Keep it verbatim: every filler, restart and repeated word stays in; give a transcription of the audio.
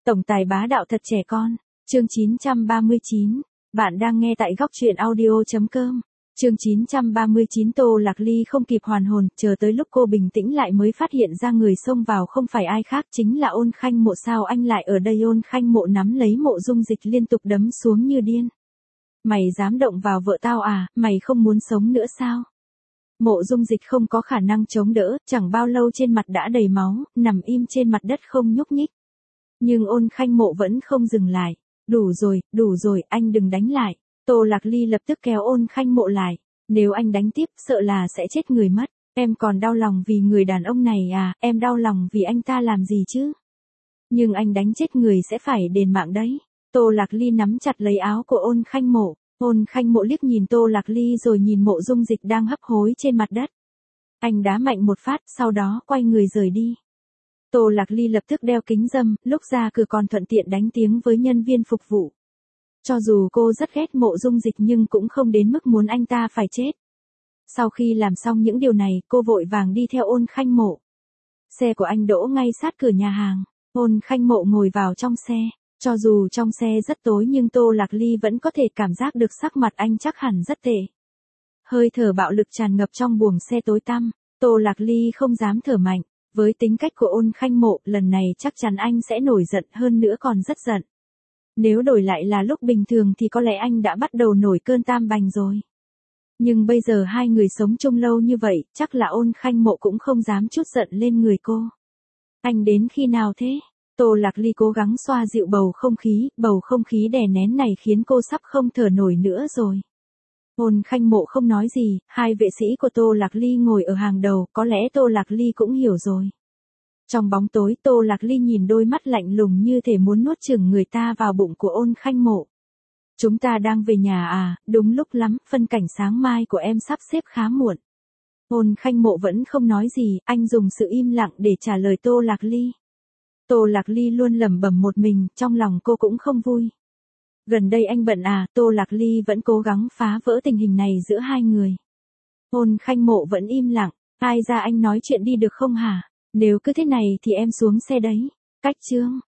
Tổng tài bá đạo thật trẻ con. Chương chín trăm ba mươi chín. Bạn đang nghe tại góc truyện audio chấm com. Chương chín trăm ba mươi chín. Tô Lạc Ly không kịp hoàn hồn, chờ tới lúc cô bình tĩnh lại mới phát hiện ra người xông vào không phải ai khác chính là Ôn Khanh Mộ. Sao anh lại ở đây? Ôn Khanh Mộ nắm lấy Mộ Dung Dịch liên tục đấm xuống như điên. Mày dám động vào vợ tao à, mày không muốn sống nữa sao? Mộ Dung Dịch không có khả năng chống đỡ, chẳng bao lâu trên mặt đã đầy máu, nằm im trên mặt đất không nhúc nhích. Nhưng Ôn Khanh Mộ vẫn không dừng lại. Đủ rồi, đủ rồi, anh đừng đánh lại. Tô Lạc Ly lập tức kéo Ôn Khanh Mộ lại. Nếu anh đánh tiếp, sợ là sẽ chết người mất. Em còn đau lòng vì người đàn ông này à, em đau lòng vì anh ta làm gì chứ? Nhưng anh đánh chết người sẽ phải đền mạng đấy. Tô Lạc Ly nắm chặt lấy áo của Ôn Khanh Mộ. Ôn Khanh Mộ liếc nhìn Tô Lạc Ly rồi nhìn Mộ Dung Dịch đang hấp hối trên mặt đất. Anh đá mạnh một phát, sau đó quay người rời đi. Tô Lạc Ly lập tức đeo kính râm, lúc ra cửa còn thuận tiện đánh tiếng với nhân viên phục vụ. Cho dù cô rất ghét Mộ Dung Dịch nhưng cũng không đến mức muốn anh ta phải chết. Sau khi làm xong những điều này, cô vội vàng đi theo Ôn Khanh Mộ. Xe của anh đỗ ngay sát cửa nhà hàng. Ôn Khanh Mộ ngồi vào trong xe. Cho dù trong xe rất tối nhưng Tô Lạc Ly vẫn có thể cảm giác được sắc mặt anh chắc hẳn rất tệ. Hơi thở bạo lực tràn ngập trong buồng xe tối tăm. Tô Lạc Ly không dám thở mạnh. Với tính cách của Ôn Khanh Mộ, lần này chắc chắn anh sẽ nổi giận, hơn nữa còn rất giận. Nếu đổi lại là lúc bình thường thì có lẽ anh đã bắt đầu nổi cơn tam bành rồi. Nhưng bây giờ hai người sống chung lâu như vậy, chắc là Ôn Khanh Mộ cũng không dám chút giận lên người cô. Anh đến khi nào thế? Tô Lạc Ly cố gắng xoa dịu bầu không khí, bầu không khí đè nén này khiến cô sắp không thở nổi nữa rồi. Ôn Khanh Mộ không nói gì, hai vệ sĩ của Tô Lạc Ly ngồi ở hàng đầu, có lẽ Tô Lạc Ly cũng hiểu rồi. Trong bóng tối, Tô Lạc Ly nhìn đôi mắt lạnh lùng như thể muốn nuốt chửng người ta vào bụng của Ôn Khanh Mộ. Chúng ta đang về nhà à, đúng lúc lắm, phân cảnh sáng mai của em sắp xếp khá muộn. Ôn Khanh Mộ vẫn không nói gì, anh dùng sự im lặng để trả lời Tô Lạc Ly. Tô Lạc Ly luôn lẩm bẩm một mình, trong lòng cô cũng không vui. Gần đây anh bận à, Tô Lạc Ly vẫn cố gắng phá vỡ tình hình này giữa hai người. Ôn Khanh Mộ vẫn im lặng, ai ra anh nói chuyện đi được không hả? Nếu cứ thế này thì em xuống xe đấy. Cách chương.